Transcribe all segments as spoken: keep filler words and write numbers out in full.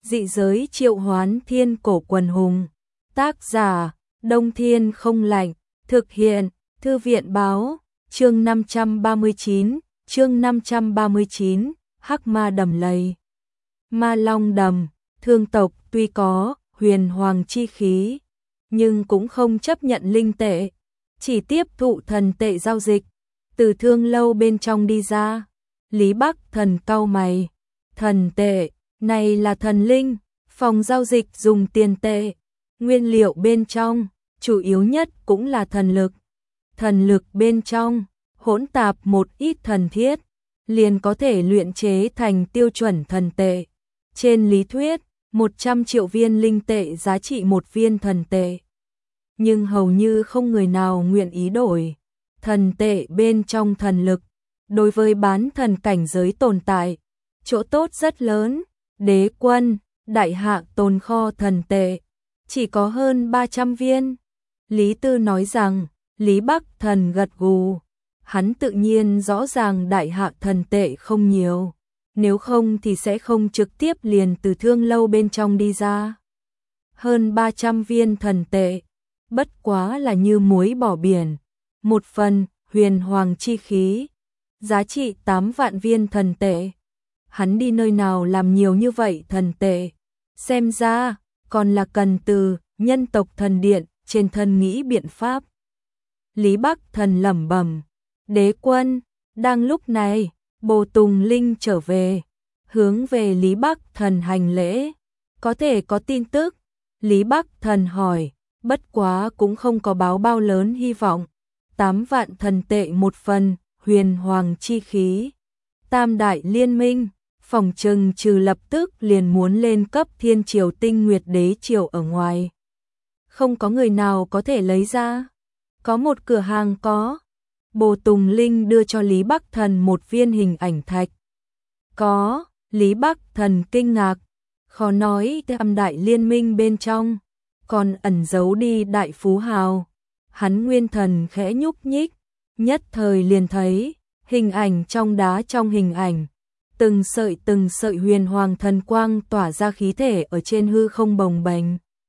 dị giới triệu hoán thiên cổ quần hùng. Tác giả, Đông Thiên Không Lạnh, thực hiện, Thư viện Báo, chương năm trăm ba mươi chín, chương năm trăm ba mươi chín, Hắc Ma Đầm Lầy. Ma Long Đầm, thương tộc tuy có huyền hoàng chi khí, nhưng cũng không chấp nhận linh tệ, chỉ tiếp thụ thần tệ giao dịch. Từ thương lâu bên trong đi ra, Lý Bắc Thần cau mày, thần tệ, này là thần linh, phòng giao dịch dùng tiền tệ, nguyên liệu bên trong, chủ yếu nhất cũng là thần lực. Thần lực bên trong, hỗn tạp một ít thần thiết, liền có thể luyện chế thành tiêu chuẩn thần tệ. Trên lý thuyết, một trăm triệu viên linh tệ giá trị một viên thần tệ. Nhưng hầu như không người nào nguyện ý đổi. Thần tệ bên trong thần lực, đối với bán thần cảnh giới tồn tại, chỗ tốt rất lớn. Đế quân, đại hạ tồn kho thần tệ, chỉ có hơn ba trăm viên. Lý Tư nói rằng, Lý Bắc Thần gật gù, hắn tự nhiên rõ ràng đại hạ thần tệ không nhiều, nếu không thì sẽ không trực tiếp liền từ thương lâu bên trong đi ra. Hơn ba trăm viên thần tệ, bất quá là như muối bỏ biển. Một phần, huyền hoàng chi khí, giá trị tám vạn viên thần tệ. Hắn đi nơi nào làm nhiều như vậy thần tệ? Xem ra, còn là cần từ nhân tộc thần điện trên thân nghĩ biện pháp. Lý Bắc Thần lẩm bẩm, đế quân. Đang lúc này, Bồ Tùng Linh trở về, hướng về Lý Bắc Thần hành lễ. Có thể có tin tức? Lý Bắc Thần hỏi, bất quá cũng không có báo bao lớn hy vọng. Tám vạn thần tệ một phần, huyền hoàng chi khí. Tam đại liên minh, phòng trừng trừ lập tức liền muốn lên cấp thiên triều tinh nguyệt đế triều ở ngoài. Không có người nào có thể lấy ra. Có một cửa hàng có. Bồ Tùng Linh đưa cho Lý Bắc Thần một viên hình ảnh thạch. Có, Lý Bắc Thần kinh ngạc. Khó nói tam đại liên minh bên trong, còn ẩn giấu đi đại phú hào. Hắn nguyên thần khẽ nhúc nhích, nhất thời liền thấy, hình ảnh trong đá trong hình ảnh. Từng sợi từng sợi huyền hoàng thần quang tỏa ra khí thể ở trên hư không bồng bềnh.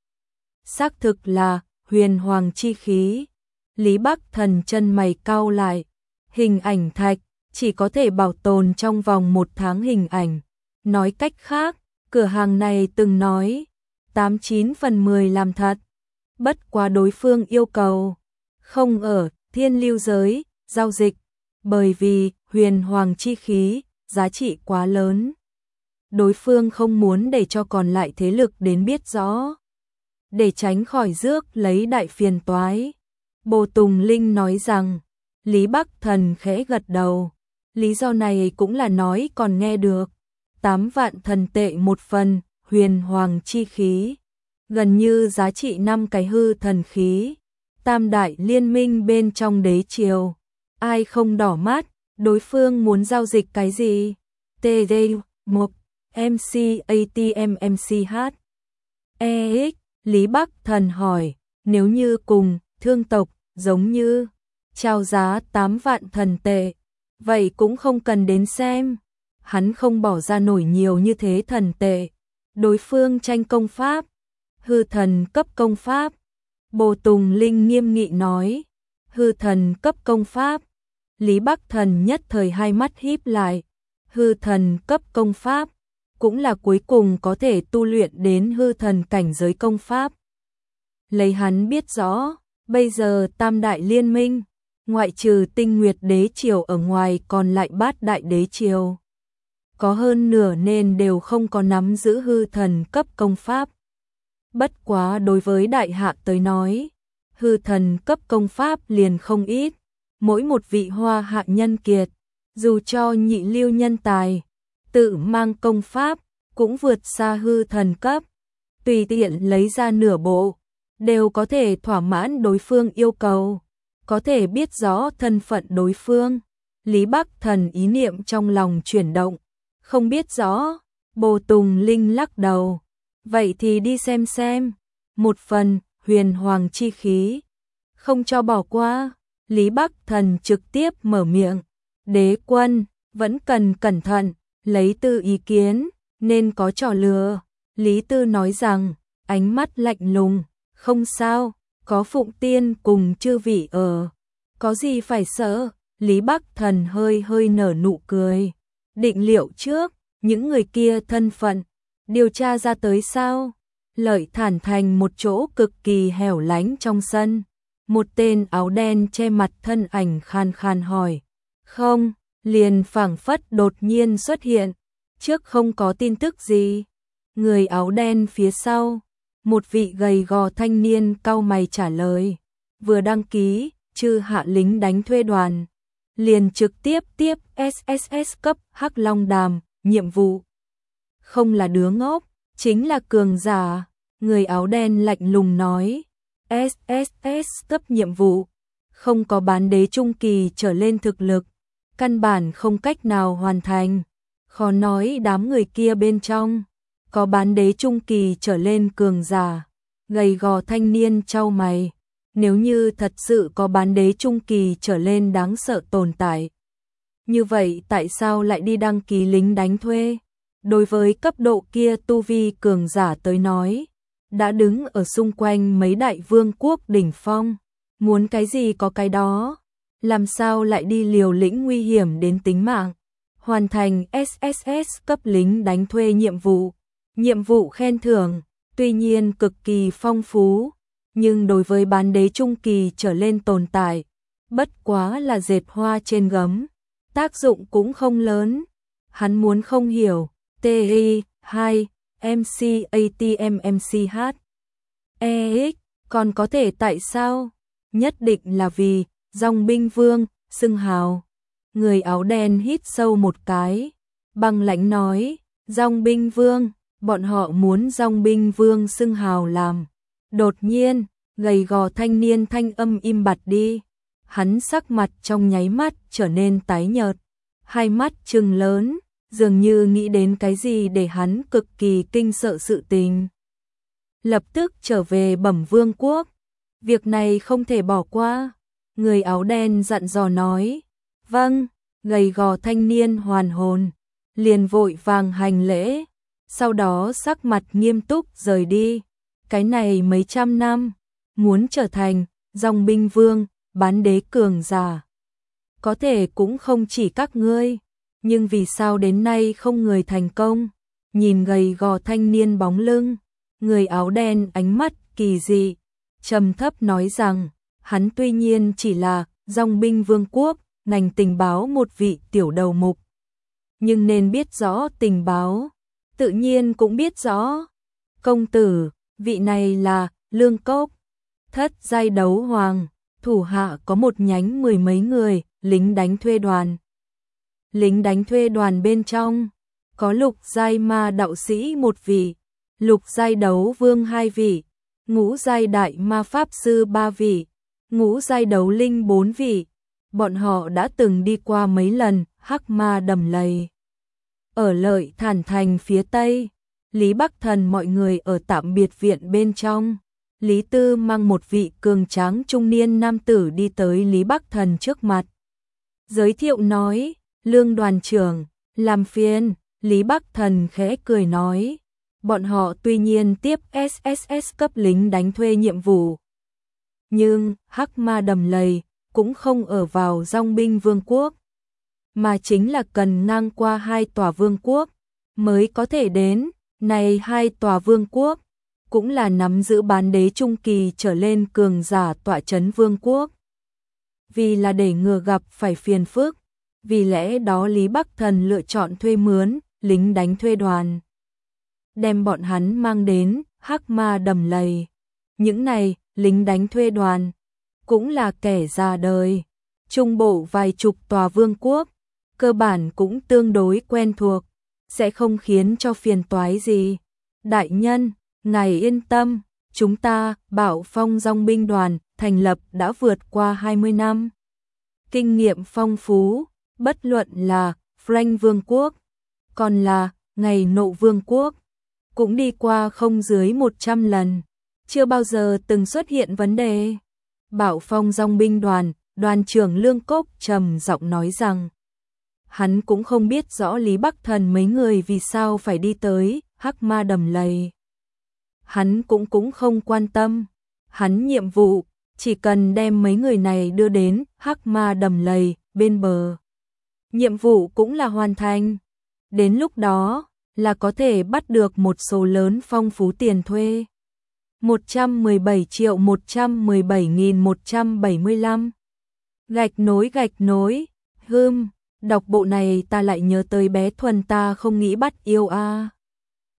Xác thực là huyền hoàng chi khí. Lý Bắc Thần chân mày cau lại. Hình ảnh thạch chỉ có thể bảo tồn trong vòng một tháng hình ảnh. Nói cách khác, cửa hàng này từng nói tám chín phần mười làm thật. Bất quá đối phương yêu cầu không ở thiên lưu giới giao dịch, bởi vì huyền hoàng chi khí giá trị quá lớn. Đối phương không muốn để cho còn lại thế lực đến biết rõ, để tránh khỏi rước lấy đại phiền toái. Bồ Tùng Linh nói rằng, Lý Bắc Thần khẽ gật đầu, lý do này cũng là nói còn nghe được. Tám vạn thần tệ một phần, huyền hoàng chi khí, gần như giá trị năm cái hư thần khí. Tam đại liên minh bên trong đế triều, ai không đỏ mắt, đối phương muốn giao dịch cái gì? tê đê, một, em xê, a tê em, em xê hát, e ích, Lý Bắc Thần hỏi, nếu như cùng thương tộc, giống như trao giá tám vạn thần tệ, vậy cũng không cần đến xem. Hắn không bỏ ra nổi nhiều như thế thần tệ. Đối phương tranh công pháp, hư thần cấp công pháp. Bồ Tùng Linh nghiêm nghị nói, hư thần cấp công pháp. Lý Bắc Thần nhất thời hai mắt híp lại. Hư thần cấp công pháp cũng là cuối cùng có thể tu luyện đến hư thần cảnh giới công pháp. Lấy hắn biết rõ, bây giờ tam đại liên minh, ngoại trừ tinh nguyệt đế triều ở ngoài còn lại bát đại đế triều. Có hơn nửa nên đều không có nắm giữ hư thần cấp công pháp. Bất quá đối với đại hạ tới nói, hư thần cấp công pháp liền không ít. Mỗi một vị hoa hạ nhân kiệt, dù cho nhị lưu nhân tài, tự mang công pháp, cũng vượt xa hư thần cấp. Tùy tiện lấy ra nửa bộ, đều có thể thỏa mãn đối phương yêu cầu. Có thể biết rõ thân phận đối phương. Lý Bắc Thần ý niệm trong lòng chuyển động. Không biết rõ. Bồ Tùng Linh lắc đầu. Vậy thì đi xem xem. Một phần huyền hoàng chi khí, không cho bỏ qua. Lý Bắc Thần trực tiếp mở miệng. Đế quân, vẫn cần cẩn thận, lấy từ ý kiến, nên có trò lừa. Lý Tư nói rằng, ánh mắt lạnh lùng, không sao, có Phụng Tiên cùng chư vị ở, có gì phải sợ. Lý Bắc Thần hơi hơi nở nụ cười, định liệu trước, những người kia thân phận, điều tra ra tới sao? Lợi Thản thành một chỗ cực kỳ hẻo lánh trong sân, một tên áo đen che mặt thân ảnh khan khan hỏi, không, liền phảng phất đột nhiên xuất hiện, trước không có tin tức gì. Người áo đen phía sau, một vị gầy gò thanh niên cau mày trả lời, vừa đăng ký, chư hạ lính đánh thuê đoàn, liền trực tiếp tiếp ét ét ét cấp Hắc Long Đàm, nhiệm vụ. Không là đứa ngốc, chính là cường giả. Người áo đen lạnh lùng nói, ét ét ét cấp nhiệm vụ, không có bán đế trung kỳ trở lên thực lực, căn bản không cách nào hoàn thành. Khó nói đám người kia bên trong có bán đế trung kỳ trở lên cường giả. Gầy gò thanh niên chau mày, nếu như thật sự có bán đế trung kỳ trở lên đáng sợ tồn tại, như vậy tại sao lại đi đăng ký lính đánh thuê? Đối với cấp độ kia tu vi cường giả tới nói, đã đứng ở xung quanh mấy đại vương quốc đỉnh phong, muốn cái gì có cái đó, làm sao lại đi liều lĩnh nguy hiểm đến tính mạng, hoàn thành ét ét ét cấp lính đánh thuê nhiệm vụ. Nhiệm vụ khen thưởng, tuy nhiên cực kỳ phong phú, nhưng đối với bán đế trung kỳ trở lên tồn tại, bất quá là dệt hoa trên gấm, tác dụng cũng không lớn. Hắn muốn không hiểu, tê i hai, em xê a tê em em xê hát, e ích, còn có thể tại sao? Nhất định là vì, Dòng binh vương, xưng hào. Người áo đen hít sâu một cái, băng lãnh nói, Dòng binh vương, bọn họ muốn Dòng binh vương xưng hào làm. Đột nhiên, gầy gò thanh niên thanh âm im bặt đi, hắn sắc mặt trong nháy mắt trở nên tái nhợt, hai mắt trừng lớn, dường như nghĩ đến cái gì để hắn cực kỳ kinh sợ sự tình. Lập tức trở về Bẩm Vương quốc, việc này không thể bỏ qua. Người áo đen dặn dò nói, vâng. Gầy gò thanh niên hoàn hồn, liền vội vàng hành lễ, sau đó sắc mặt nghiêm túc rời đi. Cái này mấy trăm năm, muốn trở thành Dòng binh vương, bán đế cường giả, có thể cũng không chỉ các ngươi, nhưng vì sao đến nay không người thành công? Nhìn gầy gò thanh niên bóng lưng, người áo đen ánh mắt kỳ dị, trầm thấp nói rằng, hắn tuy nhiên chỉ là Dòng binh vương quốc, ngành tình báo một vị tiểu đầu mục, nhưng nên biết rõ tình báo, tự nhiên cũng biết rõ. Công tử, vị này là Lương Cốc, thất giai đấu hoàng, thủ hạ có một nhánh mười mấy người, lính đánh thuê đoàn. Lính đánh thuê đoàn bên trong, có lục giai ma đạo sĩ một vị, lục giai đấu vương hai vị, ngũ giai đại ma pháp sư ba vị, ngũ giai đấu linh bốn vị. Bọn họ đã từng đi qua mấy lần Hắc Ma đầm lầy. Ở Lợi Thản thành phía tây, Lý Bắc Thần mọi người ở tạm biệt viện bên trong. Lý Tư mang một vị cường tráng trung niên nam tử đi tới Lý Bắc Thần trước mặt. Giới thiệu nói, Lương đoàn trưởng, làm phiền. Lý Bắc Thần khẽ cười nói, bọn họ tuy nhiên tiếp ét ét ét cấp lính đánh thuê nhiệm vụ, nhưng Hắc Ma đầm lầy cũng không ở vào Dòng binh vương quốc, mà chính là cần ngang qua hai tòa vương quốc mới có thể đến. Này hai tòa vương quốc cũng là nắm giữ bán đế trung kỳ trở lên cường giả tọa trấn vương quốc. Vì là để ngừa gặp phải phiền phức, vì lẽ đó Lý Bắc Thần lựa chọn thuê mướn lính đánh thuê đoàn, đem bọn hắn mang đến Hắc Ma đầm lầy. Những này lính đánh thuê đoàn cũng là kẻ già đời, trung bộ vài chục tòa vương quốc, cơ bản cũng tương đối quen thuộc, sẽ không khiến cho phiền toái gì. Đại nhân, ngài yên tâm, chúng ta Bảo Phong Dòng binh đoàn thành lập đã vượt qua hai mươi năm. Kinh nghiệm phong phú, bất luận là Frank Vương quốc, còn là Ngày Nộ Vương quốc, cũng đi qua không dưới một trăm lần, chưa bao giờ từng xuất hiện vấn đề. Bảo Phong Dòng binh đoàn, đoàn trưởng Lương Cốc trầm giọng nói rằng, hắn cũng không biết rõ Lý Bắc Thần mấy người vì sao phải đi tới Hắc Ma đầm lầy. Hắn cũng cũng không quan tâm, hắn nhiệm vụ chỉ cần đem mấy người này đưa đến Hắc Ma đầm lầy bên bờ. Nhiệm vụ cũng là hoàn thành. Đến lúc đó là có thể bắt được một số lớn phong phú tiền thuê. một trăm mười bảy triệu một trăm mười bảy nghìn một trăm bảy mươi lăm. Gạch nối gạch nối, hưm, đọc bộ này ta lại nhớ tới bé Thuần ta không nghĩ bắt yêu a. À.